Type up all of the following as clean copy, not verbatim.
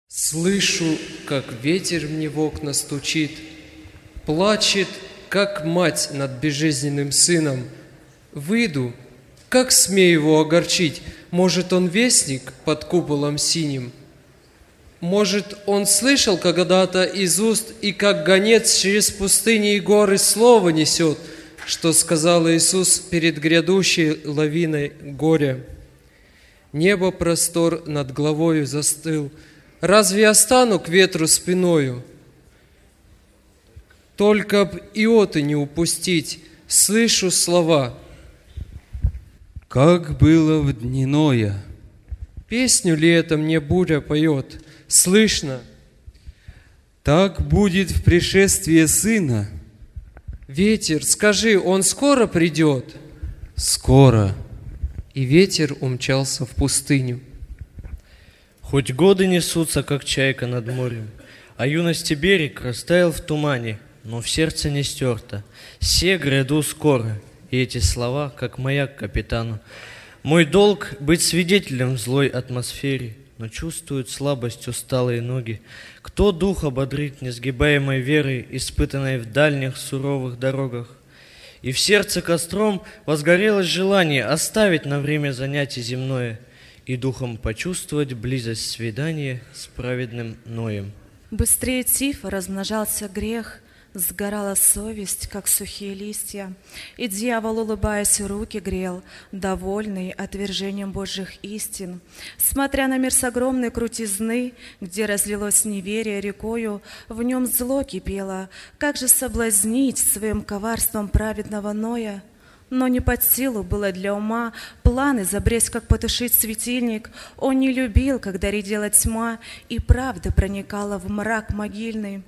Слышу, как ветер мне в окна стучит, плачет, как мать над безжизненным сыном. Выйду, как смею его огорчить? Может, он вестник под куполом синим? Может, он слышал когда-то из уст, и как гонец через пустыни и горы слово несет, что сказал Иисус перед грядущей лавиной горя. Небо простор над головою застыл. Разве я стану к ветру спиною? Только б иоты не упустить, слышу слова. Как было в дни Ноя. Песню ли это мне буря поет? Слышно. Так будет в пришествии Сына. Ветер, скажи, он скоро придет? Скоро. И ветер умчался в пустыню. Хоть годы несутся, как чайка над морем, а юности берег растаял в тумане, но в сердце не стерто. Се гряду скоро, и эти слова, как маяк капитану. Мой долг — быть свидетелем в злой атмосфере, но чувствуют слабость усталые ноги. Кто дух ободрит несгибаемой верой, испытанной в дальних суровых дорогах? И в сердце костром возгорелось желание оставить на время занятие земное и духом почувствовать близость свидания с праведным Ноем. Быстрее тифа размножался грех, сгорала совесть, как сухие листья, и дьявол, улыбаясь, руки грел, довольный отвержением Божьих истин. Смотря на мир с огромной крутизны, где разлилось неверие рекою, в нем зло кипело. Как же соблазнить своим коварством праведного Ноя? Но не под силу было для ума планы забресть, как потушить светильник. Он не любил, когда редела тьма, и правда проникала в мрак могильный.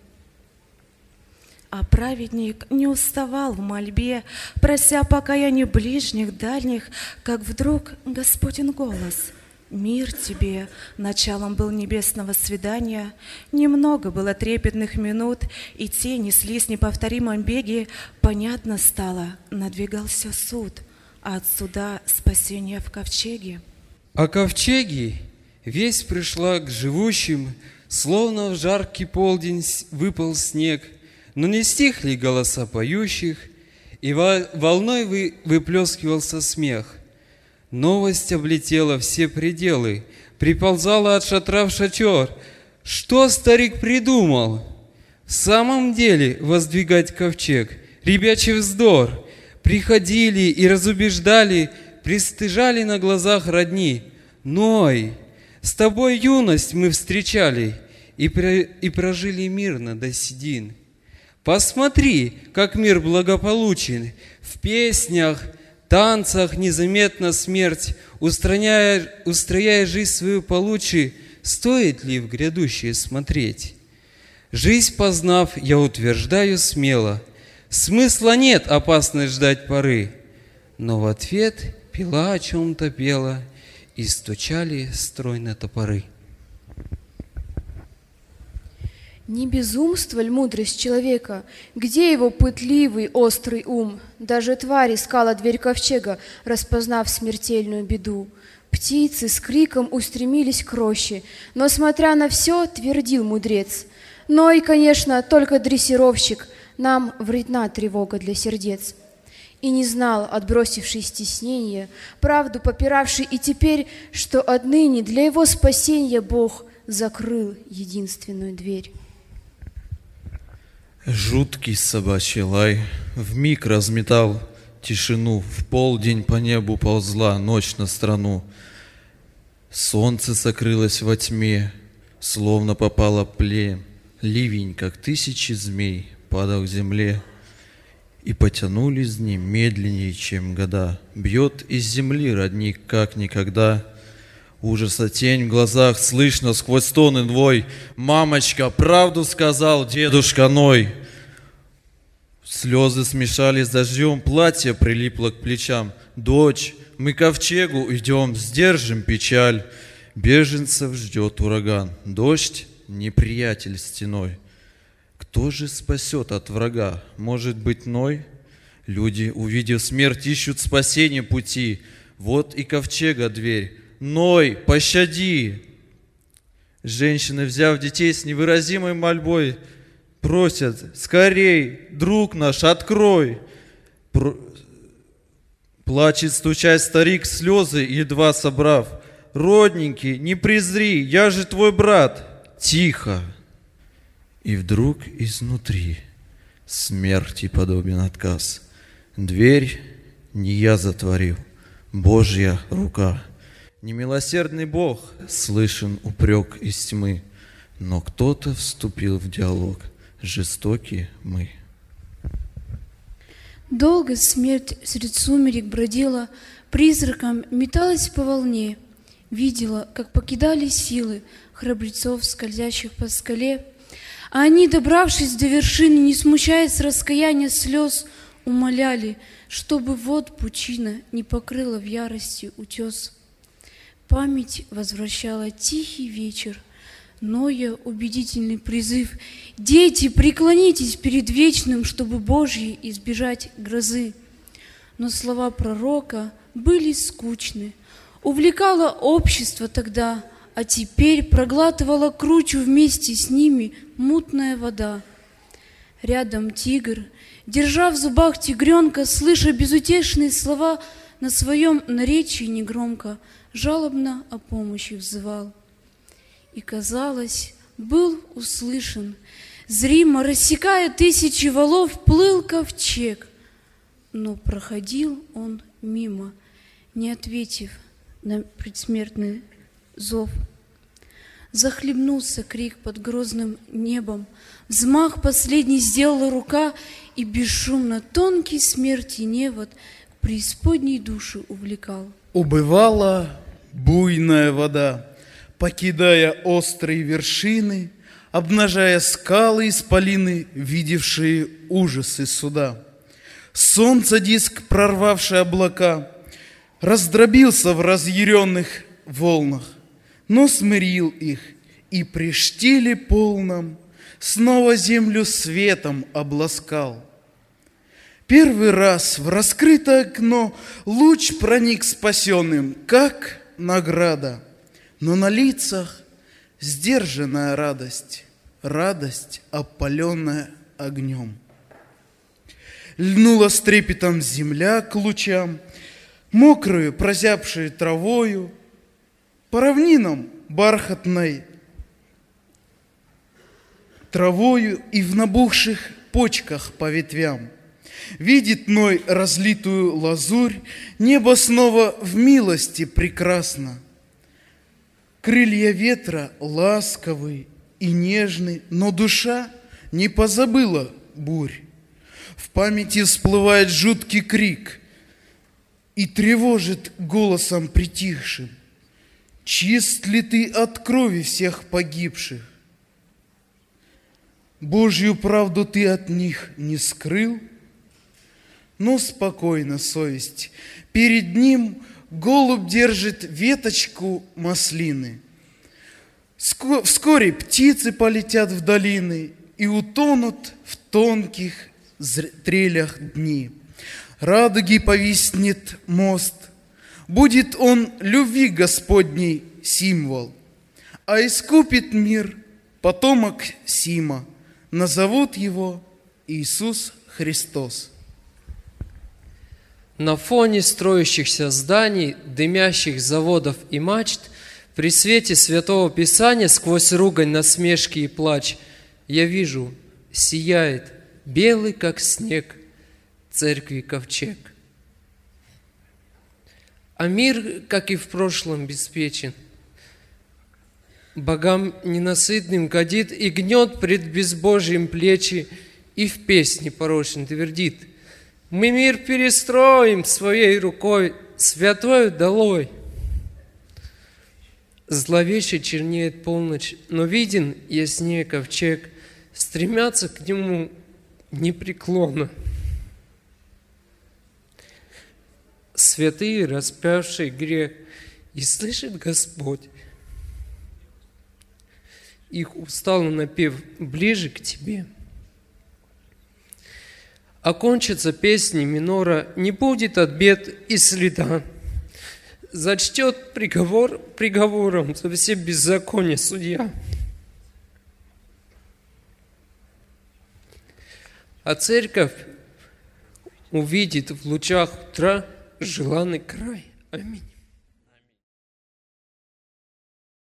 А праведник не уставал в мольбе, прося покаяния ближних, дальних, как вдруг Господень голос: «Мир тебе!» Началом был небесного свидания. Немного было трепетных минут, и те неслись в неповторимом беге. Понятно стало, надвигался суд, а от суда спасение в ковчеге. А ковчеги весть пришла к живущим, словно в жаркий полдень выпал снег. Но не стихли голоса поющих, и волной выплескивался смех. Новость облетела все пределы, приползала от шатра в шатер. Что старик придумал? В самом деле воздвигать ковчег — ребячий вздор. Приходили и разубеждали, пристыжали на глазах родни. Ной, с тобой юность мы встречали и прожили мирно до седин. Посмотри, как мир благополучен, в песнях, танцах незаметна смерть, устрояя жизнь свою получше, стоит ли в грядущее смотреть? Жизнь познав, я утверждаю смело, смысла нет опасно ждать поры, но в ответ пила о чем-то пела, и стучали стройно топоры. Не безумство ль мудрость человека? Где его пытливый, острый ум? Даже тварь искала дверь ковчега, распознав смертельную беду. Птицы с криком устремились к роще, но, смотря на все, твердил мудрец: «Ной, конечно, только дрессировщик, нам вредна тревога для сердец». И не знал, отбросивший стеснение, правду попиравший и теперь, что отныне для его спасения Бог закрыл единственную дверь. Жуткий собачий лай вмиг разметал тишину, в полдень по небу ползла ночь на страну. Солнце сокрылось во тьме, словно попало плен. Ливень, как тысячи змей, падал к земле, и потянулись дни медленнее, чем года. Бьет из земли родник, как никогда. Ужаса тень в глазах, слышно сквозь стоны двой: «Мамочка, правду сказал дедушка Ной!» Слезы смешались с дождем, платье прилипло к плечам. «Дочь, мы к ковчегу идем, сдержим печаль. Беженцев ждет ураган, дождь — неприятель стеной. Кто же спасет от врага? Может быть, Ной? Люди, увидев смерть, ищут спасения пути. Вот и ковчега дверь. Ной, пощади!» Женщины, взяв детей с невыразимой мольбой, просят: скорей, друг наш, открой. Плачет, стучась старик, слезы едва собрав: родненький, не презри, я же твой брат. Тихо. И вдруг изнутри смерти подобен отказ. Дверь не я затворил, Божья рука. Немилосердный Бог, слышен упрек из тьмы, но кто-то вступил в диалог, жестокие мы. Долго смерть средь сумерек бродила, призраком металась по волне, видела, как покидали силы храбрецов, скользящих по скале, а они, добравшись до вершины, не смущаясь раскаяния слез, умоляли, чтобы вот пучина не покрыла в ярости утес. Память возвращала тихий вечер, ноя убедительный призыв: «Дети, преклонитесь перед вечным, чтобы Божьей избежать грозы». Но слова пророка были скучны, увлекало общество тогда, а теперь проглатывала кручу вместе с ними мутная вода. Рядом тигр, держа в зубах тигренка, слыша безутешные слова, на своем наречии негромко жалобно о помощи взывал. И, казалось, был услышан, зримо рассекая тысячи валов, плыл ковчег, но проходил он мимо, не ответив на предсмертный зов. Захлебнулся крик под грозным небом, взмах последний сделала рука, и бесшумно тонкий смерти невод к преисподней душу увлекал. Убывала буйная вода, покидая острые вершины, обнажая скалы исполины, видевшие ужасы суда. Солнце диск, прорвавший облака, раздробился в разъяренных волнах, но смирил их, и при штиле полном снова землю светом обласкал. Первый раз в раскрытое окно луч проник спасенным, как награда, но на лицах сдержанная радость, радость, опаленная огнем. Льнула с трепетом земля к лучам, мокрую, прозябшую травою, по равнинам бархатной травою и в набухших почках по ветвям. Видит Ной разлитую лазурь, небо снова в милости прекрасно. Крылья ветра ласковый и нежный, но душа не позабыла бурь. В памяти всплывает жуткий крик и тревожит голосом притихшим: чист ли ты от крови всех погибших? Божью правду ты от них не скрыл? Но спокойно совесть. Перед ним голубь держит веточку маслины. Вскоре птицы полетят в долины и утонут в тонких трелях дни. Радуги повиснет мост, будет он любви Господней символ, а искупит мир потомок Сима, назовут его Иисус Христос. На фоне строящихся зданий, дымящих заводов и мачт, при свете Святого Писания, сквозь ругань, насмешки и плач, я вижу, сияет белый, как снег, церкви ковчег. А мир, как и в прошлом, беспечен. Богам ненасытным годит и гнет пред безбожием плечи, и в песне порочно твердит: мы мир перестроим своей рукой, святою долой. Зловеще чернеет полночь, но виден яснее ковчег, стремятся к нему непреклонно. Святые, распявшие грех, и слышит Господь их усталый напев ближе к тебе. Окончится песни минора, не будет от бед и следа. зачтет приговор приговором за все беззакония судья. А церковь увидит в лучах утра желанный край. Аминь.